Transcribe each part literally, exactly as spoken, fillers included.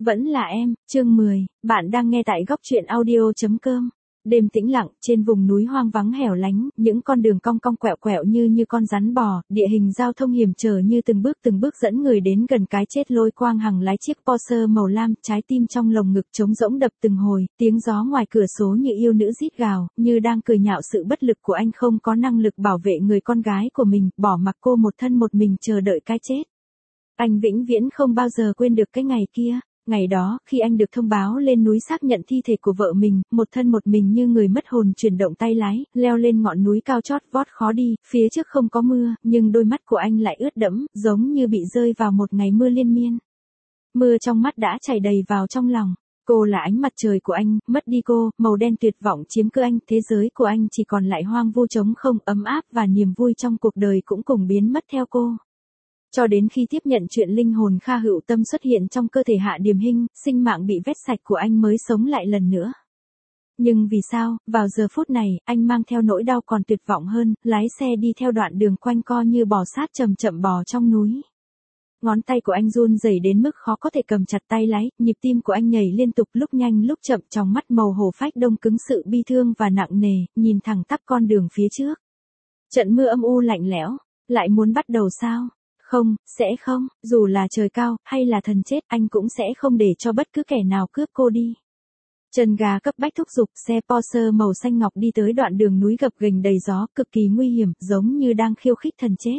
Vẫn là em, chương mười, bạn đang nghe tại góc truyện audio chấm com. Đêm tĩnh lặng, trên vùng núi hoang vắng hẻo lánh, những con đường cong cong quẹo quẹo như như con rắn bò, địa hình giao thông hiểm trở như từng bước từng bước dẫn người đến gần cái chết. Lôi Quang Hằng lái chiếc Porsche màu lam, trái tim trong lồng ngực trống rỗng đập từng hồi, tiếng gió ngoài cửa sổ như yêu nữ rít gào, như đang cười nhạo sự bất lực của anh không có năng lực bảo vệ người con gái của mình, bỏ mặc cô một thân một mình chờ đợi cái chết. Anh vĩnh viễn không bao giờ quên được cái ngày kia. Ngày đó, khi anh được thông báo lên núi xác nhận thi thể của vợ mình, một thân một mình như người mất hồn chuyển động tay lái, leo lên ngọn núi cao chót vót khó đi, phía trước không có mưa, nhưng đôi mắt của anh lại ướt đẫm, giống như bị rơi vào một ngày mưa liên miên. Mưa trong mắt đã chảy đầy vào trong lòng. Cô là ánh mặt trời của anh, mất đi cô, màu đen tuyệt vọng chiếm cứ anh, thế giới của anh chỉ còn lại hoang vu trống không, ấm áp và niềm vui trong cuộc đời cũng cùng biến mất theo cô. Cho đến khi tiếp nhận chuyện linh hồn Kha Hữu Tâm xuất hiện trong cơ thể Hạ Điềm Hinh, sinh mạng bị vét sạch của anh mới sống lại lần nữa. Nhưng vì sao, vào giờ phút này, anh mang theo nỗi đau còn tuyệt vọng hơn, lái xe đi theo đoạn đường quanh co như bò sát chậm chậm bò trong núi. Ngón tay của anh run rẩy đến mức khó có thể cầm chặt tay lái, nhịp tim của anh nhảy liên tục lúc nhanh lúc chậm, trong mắt màu hổ phách đông cứng sự bi thương và nặng nề, nhìn thẳng tắp con đường phía trước. Trận mưa âm u lạnh lẽo, lại muốn bắt đầu sao? Không, sẽ không, dù là trời cao, hay là thần chết, anh cũng sẽ không để cho bất cứ kẻ nào cướp cô đi. Chân gà cấp bách thúc giục, xe Porsche màu xanh ngọc đi tới đoạn đường núi gập ghềnh đầy gió, cực kỳ nguy hiểm, giống như đang khiêu khích thần chết.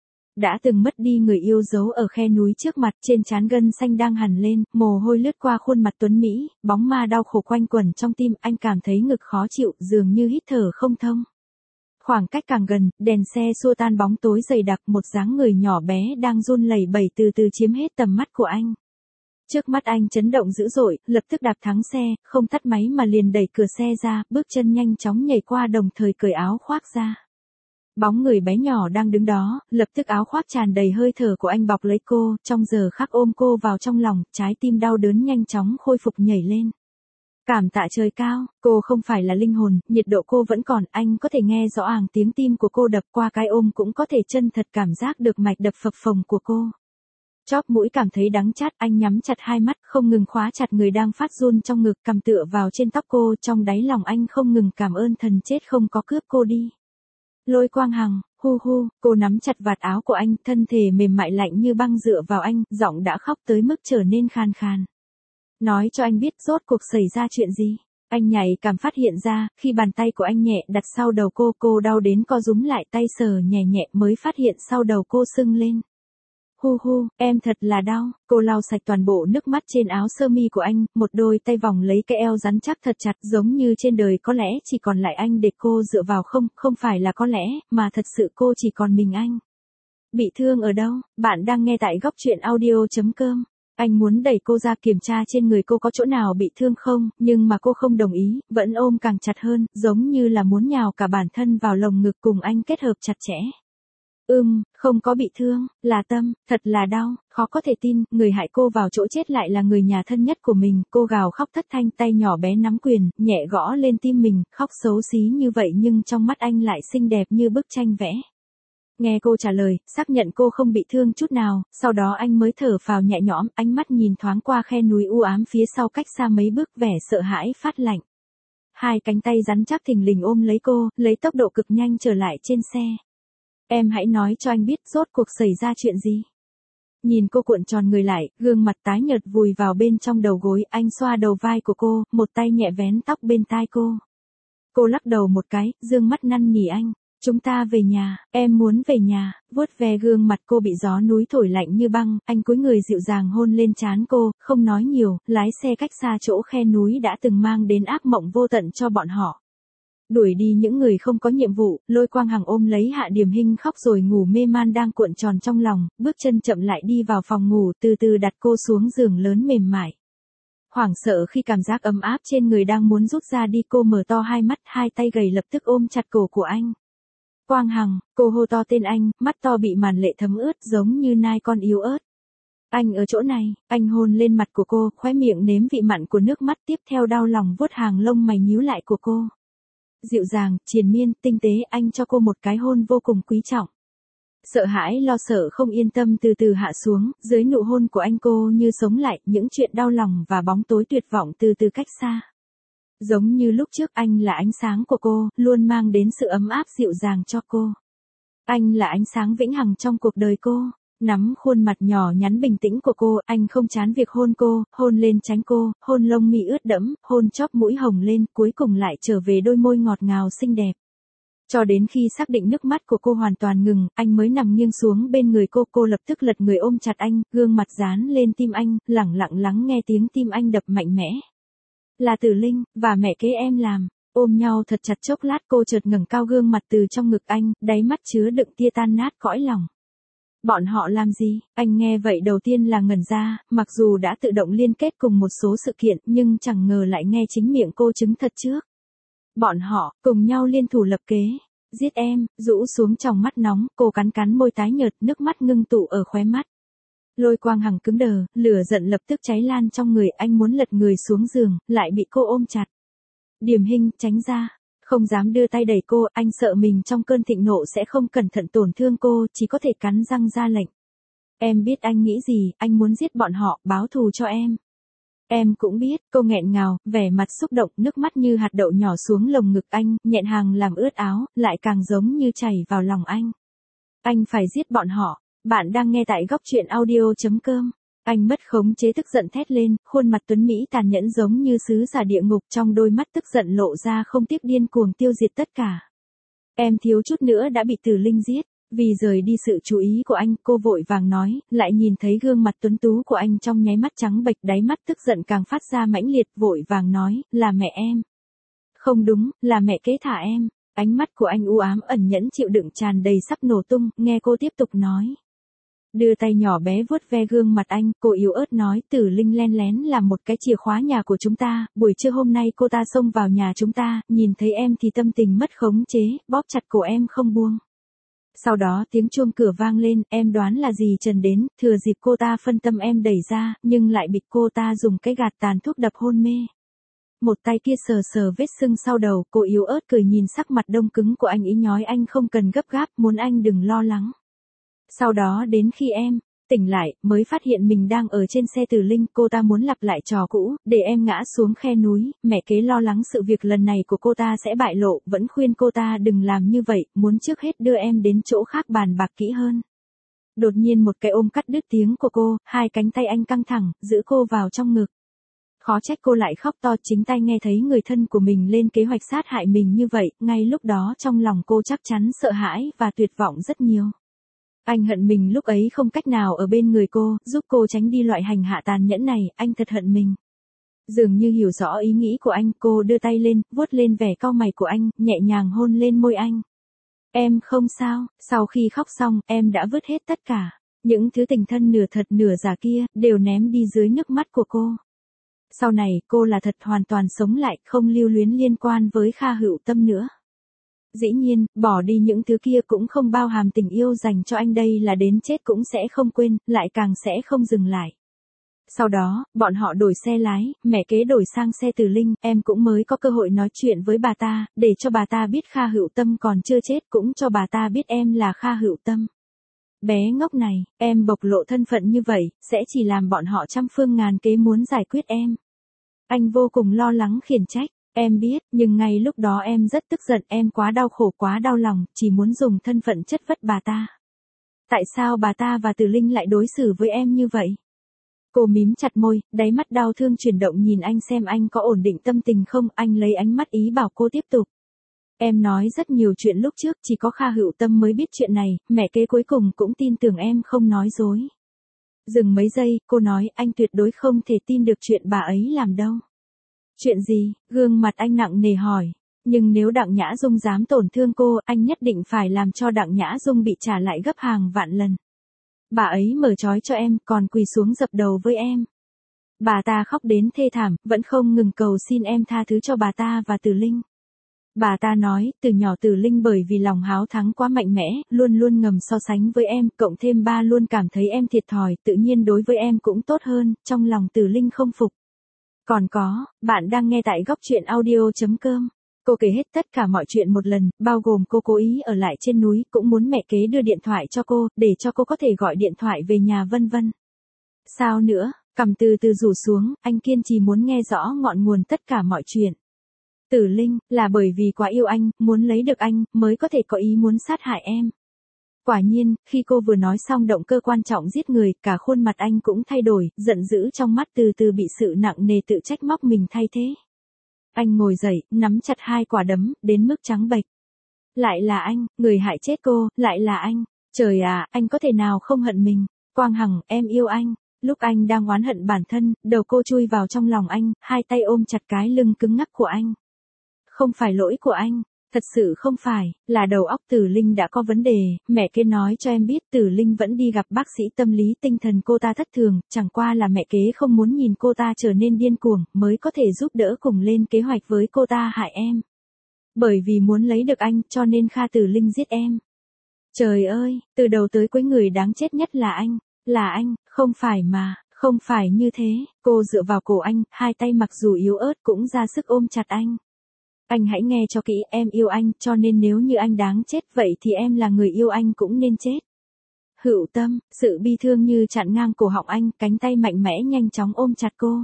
Đã từng mất đi người yêu dấu ở khe núi trước mặt, trên trán gân xanh đang hằn lên, mồ hôi lướt qua khuôn mặt tuấn Mỹ, bóng ma đau khổ quanh quẩn trong tim, anh cảm thấy ngực khó chịu, dường như hít thở không thông. Khoảng cách càng gần, đèn xe xua tan bóng tối dày đặc, một dáng người nhỏ bé đang run lẩy bẩy từ từ chiếm hết tầm mắt của anh. Trước mắt anh chấn động dữ dội, lập tức đạp thắng xe, không tắt máy mà liền đẩy cửa xe ra, bước chân nhanh chóng nhảy qua đồng thời cởi áo khoác ra. Bóng người bé nhỏ đang đứng đó, lập tức áo khoác tràn đầy hơi thở của anh bọc lấy cô, trong giờ khắc ôm cô vào trong lòng, trái tim đau đớn nhanh chóng khôi phục nhảy lên. Cảm tạ trời cao, cô không phải là linh hồn, nhiệt độ cô vẫn còn, anh có thể nghe rõ ràng tiếng tim của cô đập, qua cái ôm cũng có thể chân thật cảm giác được mạch đập phập phồng của cô. Chóp mũi cảm thấy đắng chát, anh nhắm chặt hai mắt, không ngừng khóa chặt người đang phát run trong ngực, cầm tựa vào trên tóc cô, trong đáy lòng anh không ngừng cảm ơn thần chết không có cướp cô đi. Lôi Quang Hằng, hu hu, cô nắm chặt vạt áo của anh, thân thể mềm mại lạnh như băng dựa vào anh, giọng đã khóc tới mức trở nên khan khan. Nói cho anh biết rốt cuộc xảy ra chuyện gì. Anh nhạy cảm phát hiện ra, khi bàn tay của anh nhẹ đặt sau đầu cô, cô đau đến co rúm lại, tay sờ nhẹ nhẹ mới phát hiện sau đầu cô sưng lên. Hu hu, em thật là đau. Cô lau sạch toàn bộ nước mắt trên áo sơ mi của anh, một đôi tay vòng lấy cái eo rắn chắc thật chặt, giống như trên đời có lẽ chỉ còn lại anh để cô dựa vào. Không, không phải là có lẽ, mà thật sự cô chỉ còn mình anh. Bị thương ở đâu? Bạn đang nghe tại góc truyện audio chấm com. Anh muốn đẩy cô ra kiểm tra trên người cô có chỗ nào bị thương không, nhưng mà cô không đồng ý, vẫn ôm càng chặt hơn, giống như là muốn nhào cả bản thân vào lồng ngực cùng anh kết hợp chặt chẽ. Ừm, không có bị thương, là Tâm, thật là đau, khó có thể tin, người hại cô vào chỗ chết lại là người nhà thân nhất của mình, cô gào khóc thất thanh, tay nhỏ bé nắm quyền, nhẹ gõ lên tim mình, khóc xấu xí như vậy nhưng trong mắt anh lại xinh đẹp như bức tranh vẽ. Nghe cô trả lời, xác nhận cô không bị thương chút nào, sau đó anh mới thở phào nhẹ nhõm, ánh mắt nhìn thoáng qua khe núi u ám phía sau cách xa mấy bước, vẻ sợ hãi phát lạnh. Hai cánh tay rắn chắc thình lình ôm lấy cô, lấy tốc độ cực nhanh trở lại trên xe. Em hãy nói cho anh biết rốt cuộc xảy ra chuyện gì. Nhìn cô cuộn tròn người lại, gương mặt tái nhợt vùi vào bên trong đầu gối, anh xoa đầu vai của cô, một tay nhẹ vén tóc bên tai cô. Cô lắc đầu một cái, dương mắt năn nỉ anh. Chúng ta về nhà, em muốn về nhà. Vuốt ve gương mặt cô bị gió núi thổi lạnh như băng, anh cúi người dịu dàng hôn lên trán cô, không nói nhiều, lái xe cách xa chỗ khe núi đã từng mang đến ác mộng vô tận cho bọn họ. Đuổi đi những người không có nhiệm vụ, Lôi Quang Hằng ôm lấy Hạ Điềm Hinh khóc rồi ngủ mê man đang cuộn tròn trong lòng, bước chân chậm lại đi vào phòng ngủ, từ từ đặt cô xuống giường lớn mềm mại. Hoảng sợ khi cảm giác ấm áp trên người đang muốn rút ra đi, cô mở to hai mắt, hai tay gầy lập tức ôm chặt cổ của anh. Quang Hằng, cô hô to tên anh, mắt to bị màn lệ thấm ướt giống như nai con yếu ớt. Anh ở chỗ này, anh hôn lên mặt của cô, khóe miệng nếm vị mặn của nước mắt, tiếp theo đau lòng vuốt hàng lông mày nhíu lại của cô. Dịu dàng, triền miên, tinh tế, anh cho cô một cái hôn vô cùng quý trọng. Sợ hãi lo sợ không yên tâm từ từ hạ xuống, dưới nụ hôn của anh cô như sống lại, những chuyện đau lòng và bóng tối tuyệt vọng từ từ cách xa. Giống như lúc trước anh là ánh sáng của cô, luôn mang đến sự ấm áp dịu dàng cho cô. Anh là ánh sáng vĩnh hằng trong cuộc đời cô. Nắm khuôn mặt nhỏ nhắn bình tĩnh của cô, anh không chán việc hôn cô, hôn lên trán cô, hôn lông mi ướt đẫm, hôn chóp mũi hồng lên, cuối cùng lại trở về đôi môi ngọt ngào xinh đẹp. Cho đến khi xác định nước mắt của cô hoàn toàn ngừng, anh mới nằm nghiêng xuống bên người cô, cô lập tức lật người ôm chặt anh, gương mặt dán lên tim anh, lẳng lặng lắng nghe tiếng tim anh đập mạnh mẽ. Là Tử Linh, và mẹ kế em làm. Ôm nhau thật chặt chốc lát cô chợt ngẩng cao gương mặt từ trong ngực anh, đáy mắt chứa đựng tia tan nát cõi lòng. Bọn họ làm gì? Anh nghe vậy đầu tiên là ngẩn ra, mặc dù đã tự động liên kết cùng một số sự kiện nhưng chẳng ngờ lại nghe chính miệng cô chứng thật trước. Bọn họ, cùng nhau liên thủ lập kế. Giết em, rũ xuống tròng mắt nóng, cô cắn cắn môi tái nhợt, nước mắt ngưng tụ ở khóe mắt. Lôi quang hằng cứng đờ, lửa giận lập tức cháy lan trong người, anh muốn lật người xuống giường, lại bị cô ôm chặt. Điềm Hinh, tránh ra. Không dám đưa tay đẩy cô, anh sợ mình trong cơn thịnh nộ sẽ không cẩn thận tổn thương cô, chỉ có thể cắn răng ra lệnh. Em biết anh nghĩ gì, anh muốn giết bọn họ, báo thù cho em. Em cũng biết, cô nghẹn ngào, vẻ mặt xúc động, nước mắt như hạt đậu nhỏ xuống lồng ngực anh, nhẹn hàng làm ướt áo, lại càng giống như chảy vào lòng anh. Anh phải giết bọn họ. Bạn đang nghe tại góc truyện audio chấm com. Anh mất khống chế tức giận thét lên, khuôn mặt tuấn Mỹ tàn nhẫn giống như sứ giả địa ngục, trong đôi mắt tức giận lộ ra không tiếc điên cuồng tiêu diệt tất cả. Em thiếu chút nữa đã bị Tử Linh giết. Vì rời đi sự chú ý của anh, cô vội vàng nói, lại nhìn thấy gương mặt tuấn tú của anh trong nháy mắt trắng bệch, đáy mắt tức giận càng phát ra mãnh liệt, vội vàng nói, là mẹ em. Không đúng, là mẹ kế thả em. Ánh mắt của anh u ám ẩn nhẫn chịu đựng tràn đầy sắp nổ tung, nghe cô tiếp tục nói. Đưa tay nhỏ bé vuốt ve gương mặt anh, cô yếu ớt nói, Tử Linh len lén làm một cái chìa khóa nhà của chúng ta, buổi trưa hôm nay cô ta xông vào nhà chúng ta, nhìn thấy em thì tâm tình mất khống chế, bóp chặt cổ em không buông. Sau đó tiếng chuông cửa vang lên, em đoán là dì Trần đến, thừa dịp cô ta phân tâm em đẩy ra, nhưng lại bị cô ta dùng cái gạt tàn thuốc đập hôn mê. Một tay kia sờ sờ vết sưng sau đầu, cô yếu ớt cười nhìn sắc mặt đông cứng của anh ý nhói anh không cần gấp gáp, muốn anh đừng lo lắng. Sau đó đến khi em tỉnh lại, mới phát hiện mình đang ở trên xe Tử Linh, cô ta muốn lặp lại trò cũ, để em ngã xuống khe núi, mẹ kế lo lắng sự việc lần này của cô ta sẽ bại lộ, vẫn khuyên cô ta đừng làm như vậy, muốn trước hết đưa em đến chỗ khác bàn bạc kỹ hơn. Đột nhiên một cái ôm cắt đứt tiếng của cô, hai cánh tay anh căng thẳng, giữ cô vào trong ngực. Khó trách cô lại khóc to, chính tay nghe thấy người thân của mình lên kế hoạch sát hại mình như vậy, ngay lúc đó trong lòng cô chắc chắn sợ hãi và tuyệt vọng rất nhiều. Anh hận mình lúc ấy không cách nào ở bên người cô, giúp cô tránh đi loại hành hạ tàn nhẫn này, anh thật hận mình. Dường như hiểu rõ ý nghĩ của anh, cô đưa tay lên, vuốt lên vẻ cau mày của anh, nhẹ nhàng hôn lên môi anh. Em không sao, sau khi khóc xong, em đã vứt hết tất cả. Những thứ tình thân nửa thật nửa giả kia, đều ném đi dưới nước mắt của cô. Sau này, cô là thật hoàn toàn sống lại, không lưu luyến liên quan với Kha Hữu Tâm nữa. Dĩ nhiên, bỏ đi những thứ kia cũng không bao hàm tình yêu dành cho anh, đây là đến chết cũng sẽ không quên, lại càng sẽ không dừng lại. Sau đó, bọn họ đổi xe lái, mẹ kế đổi sang xe Tử Linh, em cũng mới có cơ hội nói chuyện với bà ta, để cho bà ta biết Kha Hữu Tâm còn chưa chết, cũng cho bà ta biết em là Kha Hữu Tâm. Bé ngốc này, em bộc lộ thân phận như vậy, sẽ chỉ làm bọn họ trăm phương ngàn kế muốn giải quyết em. Anh vô cùng lo lắng khiển trách. Em biết, nhưng ngay lúc đó em rất tức giận, em quá đau khổ quá đau lòng, chỉ muốn dùng thân phận chất vấn bà ta. Tại sao bà ta và Tử Linh lại đối xử với em như vậy? Cô mím chặt môi, đáy mắt đau thương chuyển động nhìn anh xem anh có ổn định tâm tình không, anh lấy ánh mắt ý bảo cô tiếp tục. Em nói rất nhiều chuyện lúc trước, chỉ có Kha Hữu Tâm mới biết chuyện này, mẹ kế cuối cùng cũng tin tưởng em không nói dối. Dừng mấy giây, cô nói, anh tuyệt đối không thể tin được chuyện bà ấy làm đâu. Chuyện gì? Gương mặt anh nặng nề hỏi. Nhưng nếu Đặng Nhã Dung dám tổn thương cô, anh nhất định phải làm cho Đặng Nhã Dung bị trả lại gấp hàng vạn lần. Bà ấy mở trói cho em, còn quỳ xuống dập đầu với em. Bà ta khóc đến thê thảm, vẫn không ngừng cầu xin em tha thứ cho bà ta và Tử Linh. Bà ta nói, từ nhỏ Tử Linh bởi vì lòng háo thắng quá mạnh mẽ, luôn luôn ngầm so sánh với em, cộng thêm ba luôn cảm thấy em thiệt thòi, tự nhiên đối với em cũng tốt hơn, trong lòng Tử Linh không phục. Còn có, bạn đang nghe tại góc truyện audio chấm com. Cô kể hết tất cả mọi chuyện một lần, bao gồm cô cố ý ở lại trên núi, cũng muốn mẹ kế đưa điện thoại cho cô, để cho cô có thể gọi điện thoại về nhà vân vân. Sao nữa, cằm từ từ rủ xuống, anh kiên trì muốn nghe rõ ngọn nguồn tất cả mọi chuyện. Tử Linh, là bởi vì quá yêu anh, muốn lấy được anh, mới có thể có ý muốn sát hại em. Quả nhiên, khi cô vừa nói xong động cơ quan trọng giết người, cả khuôn mặt anh cũng thay đổi, giận dữ trong mắt từ từ bị sự nặng nề tự trách móc mình thay thế. Anh ngồi dậy, nắm chặt hai quả đấm, đến mức trắng bệch. Lại là anh, người hại chết cô, lại là anh. Trời à, anh có thể nào không hận mình? Quang Hằng, em yêu anh. Lúc anh đang oán hận bản thân, đầu cô chui vào trong lòng anh, hai tay ôm chặt cái lưng cứng ngắc của anh. Không phải lỗi của anh, thật sự không phải, là đầu óc Tử Linh đã có vấn đề, mẹ kế nói cho em biết Tử Linh vẫn đi gặp bác sĩ tâm lý, tinh thần cô ta thất thường, chẳng qua là mẹ kế không muốn nhìn cô ta trở nên điên cuồng, mới có thể giúp đỡ cùng lên kế hoạch với cô ta hại em. Bởi vì muốn lấy được anh, cho nên Kha Tử Linh giết em. Trời ơi, từ đầu tới cuối người đáng chết nhất là anh, là anh, không phải mà, không phải như thế, cô dựa vào cổ anh, hai tay mặc dù yếu ớt cũng ra sức ôm chặt anh. Anh hãy nghe cho kỹ, em yêu anh, cho nên nếu như anh đáng chết, vậy thì em là người yêu anh cũng nên chết. Hữu Tâm, sự bi thương như chặn ngang cổ họng anh, cánh tay mạnh mẽ nhanh chóng ôm chặt cô.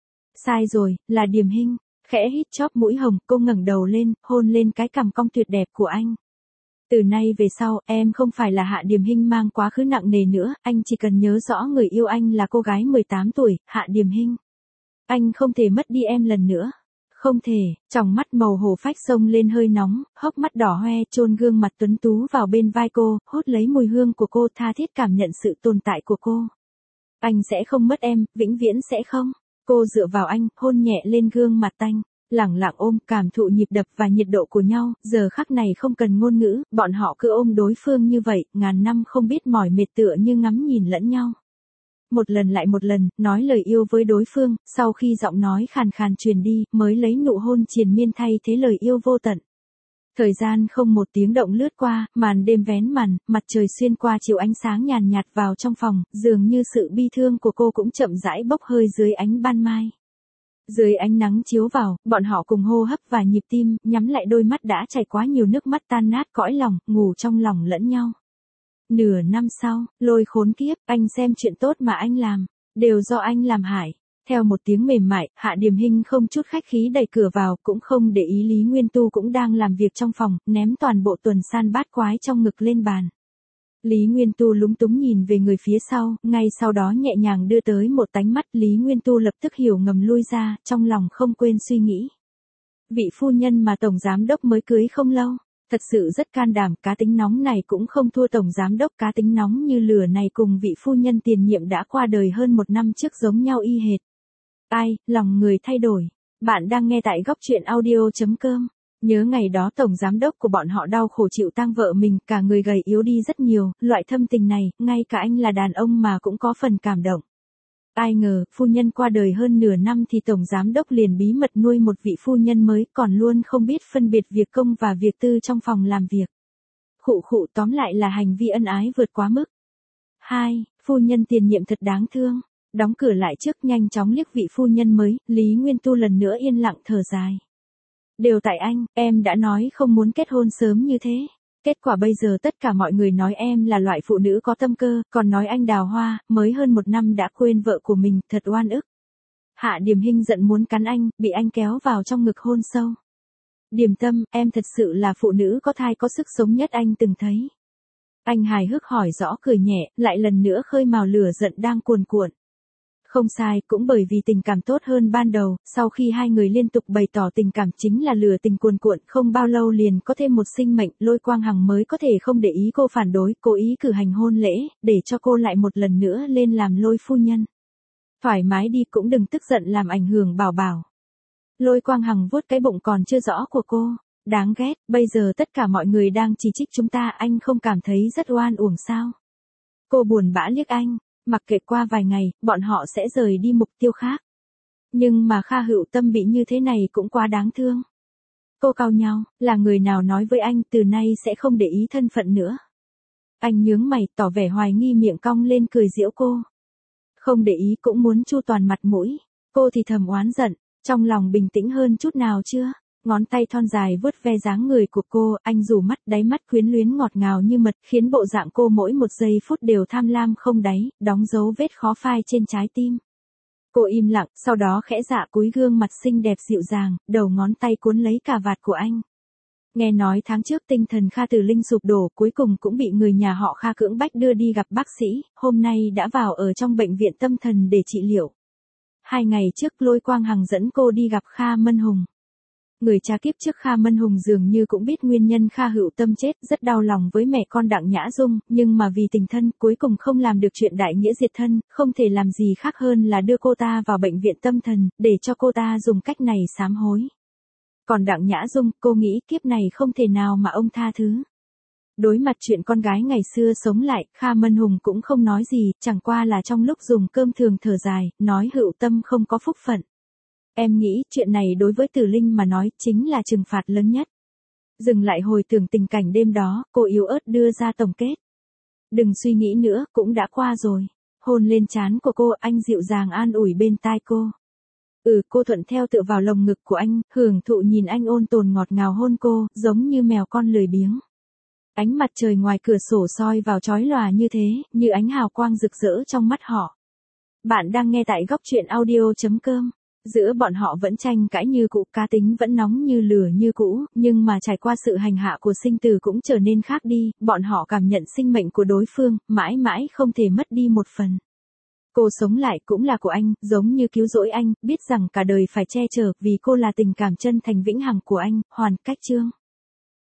Sai rồi, là Điềm Hinh, khẽ hít chóp mũi hồng, cô ngẩng đầu lên, hôn lên cái cằm cong tuyệt đẹp của anh. Từ nay về sau, em không phải là Hạ Điềm Hinh mang quá khứ nặng nề nữa, anh chỉ cần nhớ rõ người yêu anh là cô gái mười tám tuổi, Hạ Điềm Hinh. Anh không thể mất đi em lần nữa. Không thể, trong mắt màu hổ phách sông lên hơi nóng, hốc mắt đỏ hoe chôn gương mặt tuấn tú vào bên vai cô, hút lấy mùi hương của cô, tha thiết cảm nhận sự tồn tại của cô. Anh sẽ không mất em, vĩnh viễn sẽ không. Cô dựa vào anh, hôn nhẹ lên gương mặt anh, lẳng lặng ôm, cảm thụ nhịp đập và nhiệt độ của nhau, giờ khắc này không cần ngôn ngữ, bọn họ cứ ôm đối phương như vậy, ngàn năm không biết mỏi mệt tựa như ngắm nhìn lẫn nhau. Một lần lại một lần, nói lời yêu với đối phương, sau khi giọng nói khàn khàn truyền đi, mới lấy nụ hôn triền miên thay thế lời yêu vô tận. Thời gian không một tiếng động lướt qua, màn đêm vén màn, mặt trời xuyên qua chiếu ánh sáng nhàn nhạt vào trong phòng, dường như sự bi thương của cô cũng chậm rãi bốc hơi dưới ánh ban mai. Dưới ánh nắng chiếu vào, bọn họ cùng hô hấp và nhịp tim, nhắm lại đôi mắt đã chảy quá nhiều nước mắt tan nát cõi lòng, ngủ trong lòng lẫn nhau. Nửa năm sau, Lôi khốn kiếp, anh xem chuyện tốt mà anh làm, đều do anh làm hại. Theo một tiếng mềm mại, Hạ Điềm Hinh không chút khách khí đẩy cửa vào, cũng không để ý Lý Nguyên Tu cũng đang làm việc trong phòng, ném toàn bộ tuần san bát quái trong ngực lên bàn. Lý Nguyên Tu lúng túng nhìn về người phía sau, ngay sau đó nhẹ nhàng đưa tới một tánh mắt, Lý Nguyên Tu lập tức hiểu ngầm lui ra, trong lòng không quên suy nghĩ. Vị phu nhân mà tổng giám đốc mới cưới không lâu. Thật sự rất can đảm, cá tính nóng này cũng không thua tổng giám đốc cá tính nóng như lửa này cùng vị phu nhân tiền nhiệm đã qua đời hơn một năm trước giống nhau y hệt. Ai, lòng người thay đổi. Bạn đang nghe tại góc truyện audio chấm com. Nhớ ngày đó tổng giám đốc của bọn họ đau khổ chịu tang vợ mình, cả người gầy yếu đi rất nhiều, loại thâm tình này, ngay cả anh là đàn ông mà cũng có phần cảm động. Ai ngờ, phu nhân qua đời hơn nửa năm thì tổng giám đốc liền bí mật nuôi một vị phu nhân mới, còn luôn không biết phân biệt việc công và việc tư trong phòng làm việc. Khụ khụ, tóm lại là hành vi ân ái vượt quá mức. hai. Phu nhân tiền nhiệm thật đáng thương. Đóng cửa lại trước, nhanh chóng liếc vị phu nhân mới, Lý Nguyên Tu lần nữa yên lặng thở dài. Đều tại anh, em đã nói không muốn kết hôn sớm như thế. Kết quả bây giờ tất cả mọi người nói em là loại phụ nữ có tâm cơ, còn nói anh đào hoa, mới hơn một năm đã quên vợ của mình, thật oan ức. Hạ Điềm Hinh giận muốn cắn anh, bị anh kéo vào trong ngực hôn sâu. Điềm Tâm, em thật sự là phụ nữ có thai có sức sống nhất anh từng thấy. Anh hài hước hỏi rõ cười nhẹ, lại lần nữa khơi mào lửa giận đang cuồn cuộn. Không sai, cũng bởi vì tình cảm tốt hơn ban đầu, sau khi hai người liên tục bày tỏ tình cảm chính là lửa tình cuồn cuộn, không bao lâu liền có thêm một sinh mệnh, Lôi Quang Hằng mới có thể không để ý cô phản đối, cố ý cử hành hôn lễ, để cho cô lại một lần nữa lên làm Lôi phu nhân. Thoải mái đi, cũng đừng tức giận làm ảnh hưởng Bảo Bảo. Lôi Quang Hằng vuốt cái bụng còn chưa rõ của cô, đáng ghét, bây giờ tất cả mọi người đang chỉ trích chúng ta, anh không cảm thấy rất oan uổng sao? Cô buồn bã liếc anh. Mặc kệ qua vài ngày, bọn họ sẽ rời đi mục tiêu khác. Nhưng mà Kha Hữu Tâm bị như thế này cũng quá đáng thương. Cô cau nhau, là người nào nói với anh từ nay sẽ không để ý thân phận nữa. Anh nhướng mày, tỏ vẻ hoài nghi, miệng cong lên cười giễu cô. Không để ý cũng muốn chu toàn mặt mũi. Cô thì thầm oán giận, trong lòng bình tĩnh hơn chút nào chưa? Ngón tay thon dài vuốt ve dáng người của cô, anh rủ mắt, đáy mắt quyến luyến ngọt ngào như mật, khiến bộ dạng cô mỗi một giây phút đều tham lam không đáy, đóng dấu vết khó phai trên trái tim. Cô im lặng, sau đó khẽ dạ cúi gương mặt xinh đẹp dịu dàng, đầu ngón tay cuốn lấy cà vạt của anh. Nghe nói tháng trước tinh thần Kha Tử Linh sụp đổ, cuối cùng cũng bị người nhà họ Kha cưỡng bách đưa đi gặp bác sĩ, hôm nay đã vào ở trong bệnh viện tâm thần để trị liệu. Hai ngày trước Lôi Quang Hằng dẫn cô đi gặp Kha Mân Hùng. Người cha kiếp trước Kha Mân Hùng dường như cũng biết nguyên nhân Kha Hữu Tâm chết, rất đau lòng với mẹ con Đặng Nhã Dung, nhưng mà vì tình thân, cuối cùng không làm được chuyện đại nghĩa diệt thân, không thể làm gì khác hơn là đưa cô ta vào bệnh viện tâm thần, để cho cô ta dùng cách này sám hối. Còn Đặng Nhã Dung, cô nghĩ kiếp này không thể nào mà ông tha thứ. Đối mặt chuyện con gái ngày xưa sống lại, Kha Mân Hùng cũng không nói gì, chẳng qua là trong lúc dùng cơm thường thở dài, nói Hữu Tâm không có phúc phận. Em nghĩ chuyện này đối với Tử Linh mà nói chính là trừng phạt lớn nhất. Dừng lại hồi tưởng tình cảnh đêm đó, cô yếu ớt đưa ra tổng kết. Đừng suy nghĩ nữa, cũng đã qua rồi. Hôn lên trán của cô, anh dịu dàng an ủi bên tai cô. Ừ, cô thuận theo tựa vào lồng ngực của anh, hưởng thụ nhìn anh ôn tồn ngọt ngào hôn cô, giống như mèo con lười biếng. Ánh mặt trời ngoài cửa sổ soi vào chói lòa như thế, như ánh hào quang rực rỡ trong mắt họ. Bạn đang nghe tại góc truyện audio chấm com. Giữa bọn họ vẫn tranh cãi như cũ, cá tính vẫn nóng như lửa như cũ, nhưng mà trải qua sự hành hạ của sinh tử cũng trở nên khác đi, bọn họ cảm nhận sinh mệnh của đối phương, mãi mãi không thể mất đi một phần. Cô sống lại cũng là của anh, giống như cứu rỗi anh, biết rằng cả đời phải che chở, vì cô là tình cảm chân thành vĩnh hằng của anh, Hoàn Cách Chương.